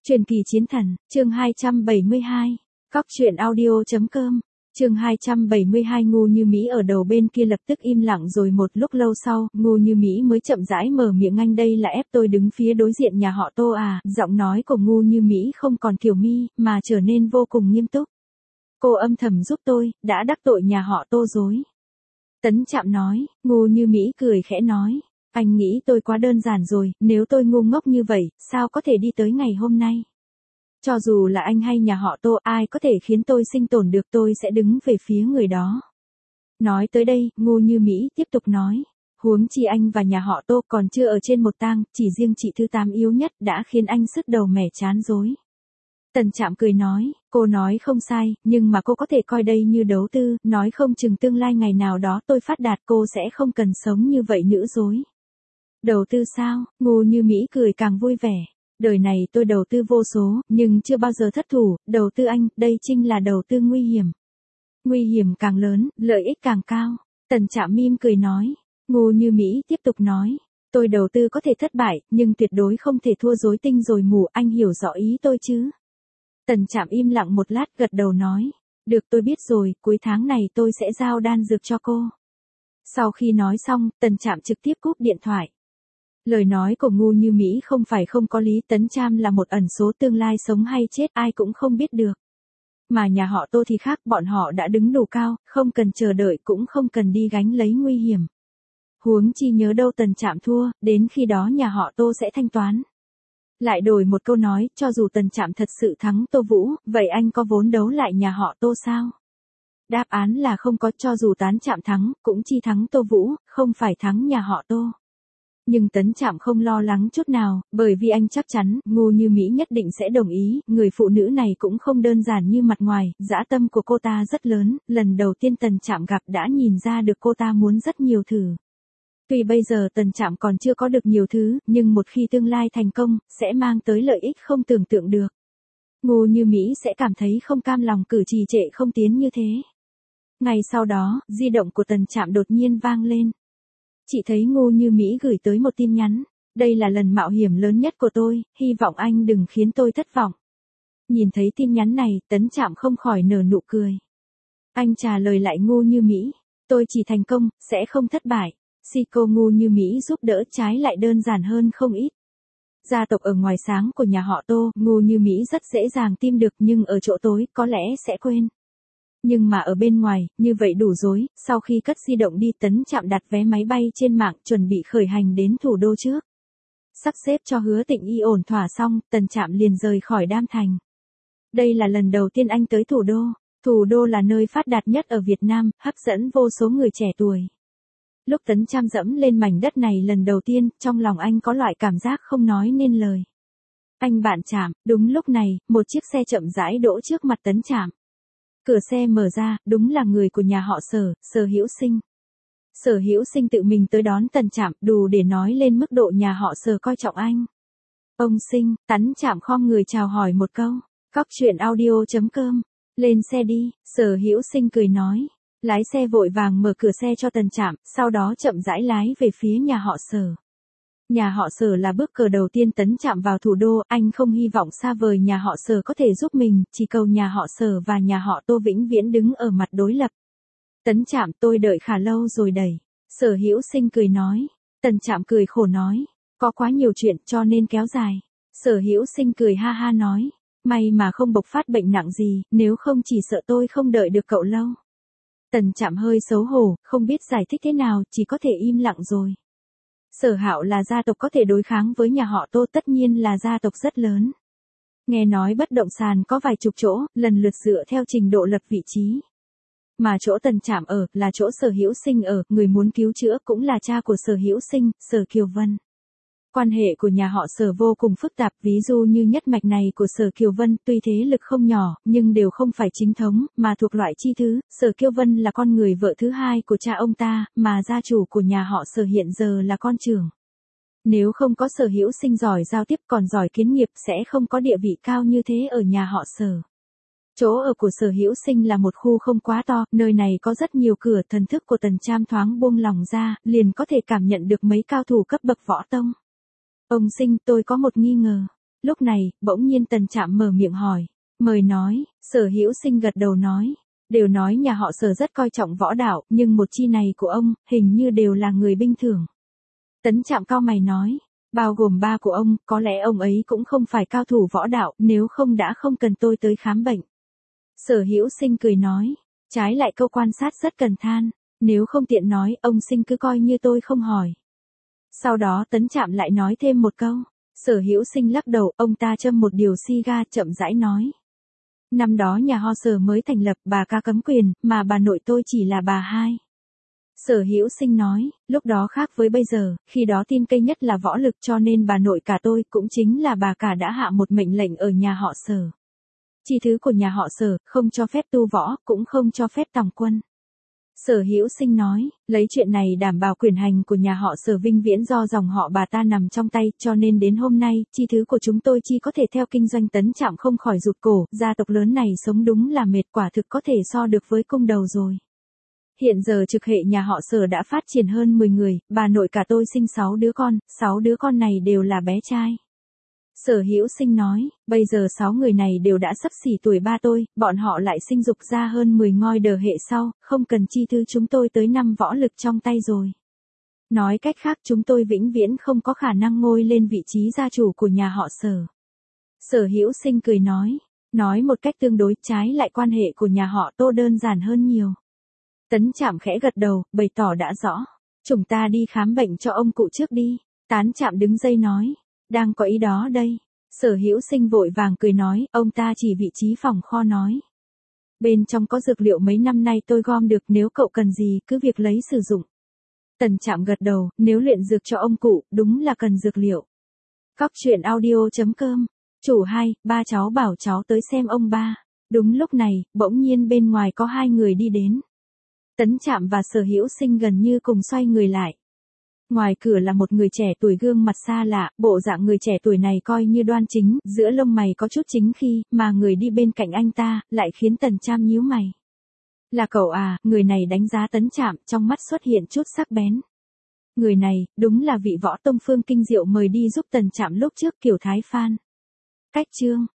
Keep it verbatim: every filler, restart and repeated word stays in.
Truyền kỳ chiến thần, chương hai trăm bảy mươi hai. Cóc truyện audio chấm com. Chương hai trăm bảy mươi hai. Ngu Như Mỹ ở đầu bên kia lập tức im lặng, rồi một lúc lâu sau, Ngu Như Mỹ mới chậm rãi mở miệng: anh đây là ép tôi đứng phía đối diện nhà họ Tô à? Giọng nói của Ngu Như Mỹ không còn kiểu mi, mà trở nên vô cùng nghiêm túc. Cô âm thầm giúp tôi, đã đắc tội nhà họ Tô rồi. Tấn Trạm nói. Ngu Như Mỹ cười khẽ nói. Anh nghĩ tôi quá đơn giản rồi, nếu tôi ngu ngốc như vậy, sao có thể đi tới ngày hôm nay? Cho dù là anh hay nhà họ Tô, ai có thể khiến tôi sinh tồn được, tôi sẽ đứng về phía người đó. Nói tới đây, Ngu Như Mỹ tiếp tục nói. Huống chi anh và nhà họ Tô còn chưa ở trên một tang, chỉ riêng chị thứ tám yếu nhất đã khiến anh sứt đầu mẻ chán rối. Tần Trạm cười nói, cô nói không sai, nhưng mà cô có thể coi đây như đầu tư, nói không chừng tương lai ngày nào đó tôi phát đạt cô sẽ không cần sống như vậy nữa rồi. Đầu tư sao? Ngu Như Mỹ cười càng vui vẻ. Đời này tôi đầu tư vô số, nhưng chưa bao giờ thất thủ. Đầu tư anh, đây chính là đầu tư nguy hiểm. Nguy hiểm càng lớn, lợi ích càng cao. Tần Trạm mỉm cười nói. Ngu Như Mỹ tiếp tục nói. Tôi đầu tư có thể thất bại, nhưng tuyệt đối không thể thua rối tinh rồi mù, anh hiểu rõ ý tôi chứ? Tần Trạm im lặng một lát, gật đầu nói. Được, tôi biết rồi, cuối tháng này tôi sẽ giao đan dược cho cô. Sau khi nói xong, Tần Trạm trực tiếp cúp điện thoại. Lời nói của Ngu Như Mỹ không phải không có lý. Tấn Trạm là một ẩn số, tương lai sống hay chết ai cũng không biết được. Mà nhà họ Tô thì khác, bọn họ đã đứng đủ cao, không cần chờ đợi cũng không cần đi gánh lấy nguy hiểm. Huống chi nhớ đâu Tần Trạm thua, đến khi đó nhà họ Tô sẽ thanh toán. Lại đổi một câu nói, cho dù Tần Trạm thật sự thắng Tô Vũ, vậy anh có vốn đấu lại nhà họ Tô sao? Đáp án là không có, cho dù Tấn Trạm thắng, cũng chỉ thắng Tô Vũ, không phải thắng nhà họ Tô. Nhưng Tấn Trạm không lo lắng chút nào, bởi vì anh chắc chắn, Ngu Như Mỹ nhất định sẽ đồng ý, người phụ nữ này cũng không đơn giản như mặt ngoài, dã tâm của cô ta rất lớn, lần đầu tiên Tần Trạm gặp đã nhìn ra được cô ta muốn rất nhiều thử. Tuy bây giờ Tần Trạm còn chưa có được nhiều thứ, nhưng một khi tương lai thành công, sẽ mang tới lợi ích không tưởng tượng được. Ngu Như Mỹ sẽ cảm thấy không cam lòng cử trì trệ không tiến như thế. Ngày sau đó, di động của Tần Trạm đột nhiên vang lên. Chị thấy Ngu Như Mỹ gửi tới một tin nhắn. Đây là lần mạo hiểm lớn nhất của tôi, hy vọng anh đừng khiến tôi thất vọng. Nhìn thấy tin nhắn này, Tấn Trạm không khỏi nở nụ cười. Anh trả lời lại Ngu Như Mỹ. Tôi chỉ thành công, sẽ không thất bại. Si cô Ngu Như Mỹ giúp đỡ trái lại đơn giản hơn không ít. Gia tộc ở ngoài sáng của nhà họ Tô, Ngu Như Mỹ rất dễ dàng tìm được, nhưng ở chỗ tối có lẽ sẽ quên. Nhưng mà ở bên ngoài, như vậy đủ rồi. Sau khi cất di động đi, Tấn Trạm đặt vé máy bay trên mạng, chuẩn bị khởi hành đến thủ đô trước. Sắp xếp cho Hứa Tịnh Y ổn thỏa xong, Tần Trạm liền rời khỏi Đam Thành. Đây là lần đầu tiên anh tới thủ đô. Thủ đô là nơi phát đạt nhất ở Việt Nam, hấp dẫn vô số người trẻ tuổi. Lúc Tấn Trạm dẫm lên mảnh đất này lần đầu tiên, trong lòng anh có loại cảm giác không nói nên lời. Anh bạn Trạm, đúng lúc này, một chiếc xe chậm rãi đỗ trước mặt Tấn Trạm. Cửa xe mở ra, đúng là người của nhà họ Sở, Sở Hữu Sinh. Sở Hữu Sinh tự mình tới đón Tần Trạm, đủ để nói lên mức độ nhà họ Sở coi trọng anh. Ông Sinh, Tấn Trạm khom người chào hỏi một câu. Cóc truyện audio chấm com. Lên xe đi, Sở Hữu Sinh cười nói. Lái xe vội vàng mở cửa xe cho Tần Trạm, sau đó chậm rãi lái về phía nhà họ Sở. Nhà họ Sở là bước cờ đầu tiên Tấn Trạm vào thủ đô, anh không hy vọng xa vời nhà họ Sở có thể giúp mình, chỉ cầu nhà họ Sở và nhà họ Tô vĩnh viễn đứng ở mặt đối lập. Tấn Trạm, tôi đợi khá lâu rồi đẩy. Sở Hữu Sinh cười nói. Tần Trạm cười khổ nói. Có quá nhiều chuyện cho nên kéo dài. Sở Hữu Sinh cười ha ha nói. May mà không bộc phát bệnh nặng gì, nếu không chỉ sợ tôi không đợi được cậu lâu. Tần Trạm hơi xấu hổ, không biết giải thích thế nào, chỉ có thể im lặng rồi. Sở Hạo là gia tộc có thể đối kháng với nhà họ Tô, tất nhiên là gia tộc rất lớn. Nghe nói bất động sản có vài chục chỗ, lần lượt dựa theo trình độ lập vị trí. Mà chỗ Tần Trạm ở, là chỗ Sở Hữu Sinh ở, người muốn cứu chữa cũng là cha của Sở Hữu Sinh, Sở Kiều Vân. Quan hệ của nhà họ Sở vô cùng phức tạp, ví dụ như nhất mạch này của Sở Kiều Vân, tuy thế lực không nhỏ, nhưng đều không phải chính thống, mà thuộc loại chi thứ. Sở Kiều Vân là con người vợ thứ hai của cha ông ta, mà gia chủ của nhà họ Sở hiện giờ là con trưởng. Nếu không có Sở Hữu Sinh giỏi giao tiếp còn giỏi kiến nghiệp, sẽ không có địa vị cao như thế ở nhà họ Sở. Chỗ ở của Sở Hữu Sinh là một khu không quá to, nơi này có rất nhiều cửa, thần thức của Tần Trạm thoáng buông lòng ra, liền có thể cảm nhận được mấy cao thủ cấp bậc võ tông. Ông Sinh, tôi có một nghi ngờ. Lúc này, bỗng nhiên Tần Trạm mở miệng hỏi. Mời nói, Sở Hữu Sinh gật đầu nói. Đều nói nhà họ Sở rất coi trọng võ đạo, nhưng một chi này của ông, hình như đều là người bình thường. Tấn Trạm cau mày nói. Bao gồm ba của ông, có lẽ ông ấy cũng không phải cao thủ võ đạo, nếu không đã không cần tôi tới khám bệnh. Sở Hữu Sinh cười nói. Trái lại câu quan sát rất cần than. Nếu không tiện nói, ông Sinh cứ coi như tôi không hỏi. Sau đó Tấn Trạm lại nói thêm một câu. Sở Hữu Sinh lắc đầu, ông ta châm một điều xi ga chậm rãi nói. Năm đó nhà họ Sở mới thành lập, bà ca cấm quyền, mà bà nội tôi chỉ là bà hai. Sở Hữu Sinh nói, lúc đó khác với bây giờ, khi đó tin cây nhất là võ lực cho nên bà nội cả tôi cũng chính là bà cả đã hạ một mệnh lệnh ở nhà họ Sở. Chi thứ của nhà họ Sở, không cho phép tu võ, cũng không cho phép tòng quân. Sở Hữu Sinh nói, lấy chuyện này đảm bảo quyền hành của nhà họ Sở vinh viễn do dòng họ bà ta nằm trong tay, cho nên đến hôm nay, chi thứ của chúng tôi chỉ có thể theo kinh doanh. Tấn Trạm không khỏi rụt cổ, gia tộc lớn này sống đúng là mệt, quả thực có thể so được với cung đầu rồi. Hiện giờ trực hệ nhà họ Sở đã phát triển hơn mười người, bà nội cả tôi sinh sáu đứa con, sáu đứa con này đều là bé trai. Sở Hữu Sinh nói, bây giờ sáu người này đều đã sắp xỉ tuổi ba tôi, bọn họ lại sinh dục ra hơn mười ngôi đời hệ sau, không cần chi thứ chúng tôi tới năm võ lực trong tay rồi. Nói cách khác chúng tôi vĩnh viễn không có khả năng ngôi lên vị trí gia chủ của nhà họ Sở. Sở Hữu Sinh cười nói, nói một cách tương đối, trái lại quan hệ của nhà họ Tô đơn giản hơn nhiều. Tấn Trạm khẽ gật đầu, bày tỏ đã rõ. Chúng ta đi khám bệnh cho ông cụ trước đi. Tán Trạm đứng dậy nói. Đang có ý đó đây. Sở Hữu Sinh vội vàng cười nói, ông ta chỉ vị trí phòng kho nói. Bên trong có dược liệu mấy năm nay tôi gom được, nếu cậu cần gì cứ việc lấy sử dụng. Tần Trạm gật đầu, nếu luyện dược cho ông cụ, đúng là cần dược liệu. Cóc truyện audio chấm com. Chủ hai, ba cháu bảo cháu tới xem ông ba. Đúng lúc này, bỗng nhiên bên ngoài có hai người đi đến. Tấn Trạm và Sở Hữu Sinh gần như cùng xoay người lại. Ngoài cửa là một người trẻ tuổi gương mặt xa lạ, bộ dạng người trẻ tuổi này coi như đoan chính, giữa lông mày có chút chính khi, mà người đi bên cạnh anh ta, lại khiến Tần Trạm nhíu mày. Là cậu à, người này đánh giá Tấn Trạm, trong mắt xuất hiện chút sắc bén. Người này, đúng là vị võ tông Phương Kinh Diệu mời đi giúp Tần Trạm lúc trước Kiều Thái Phan. Cách chương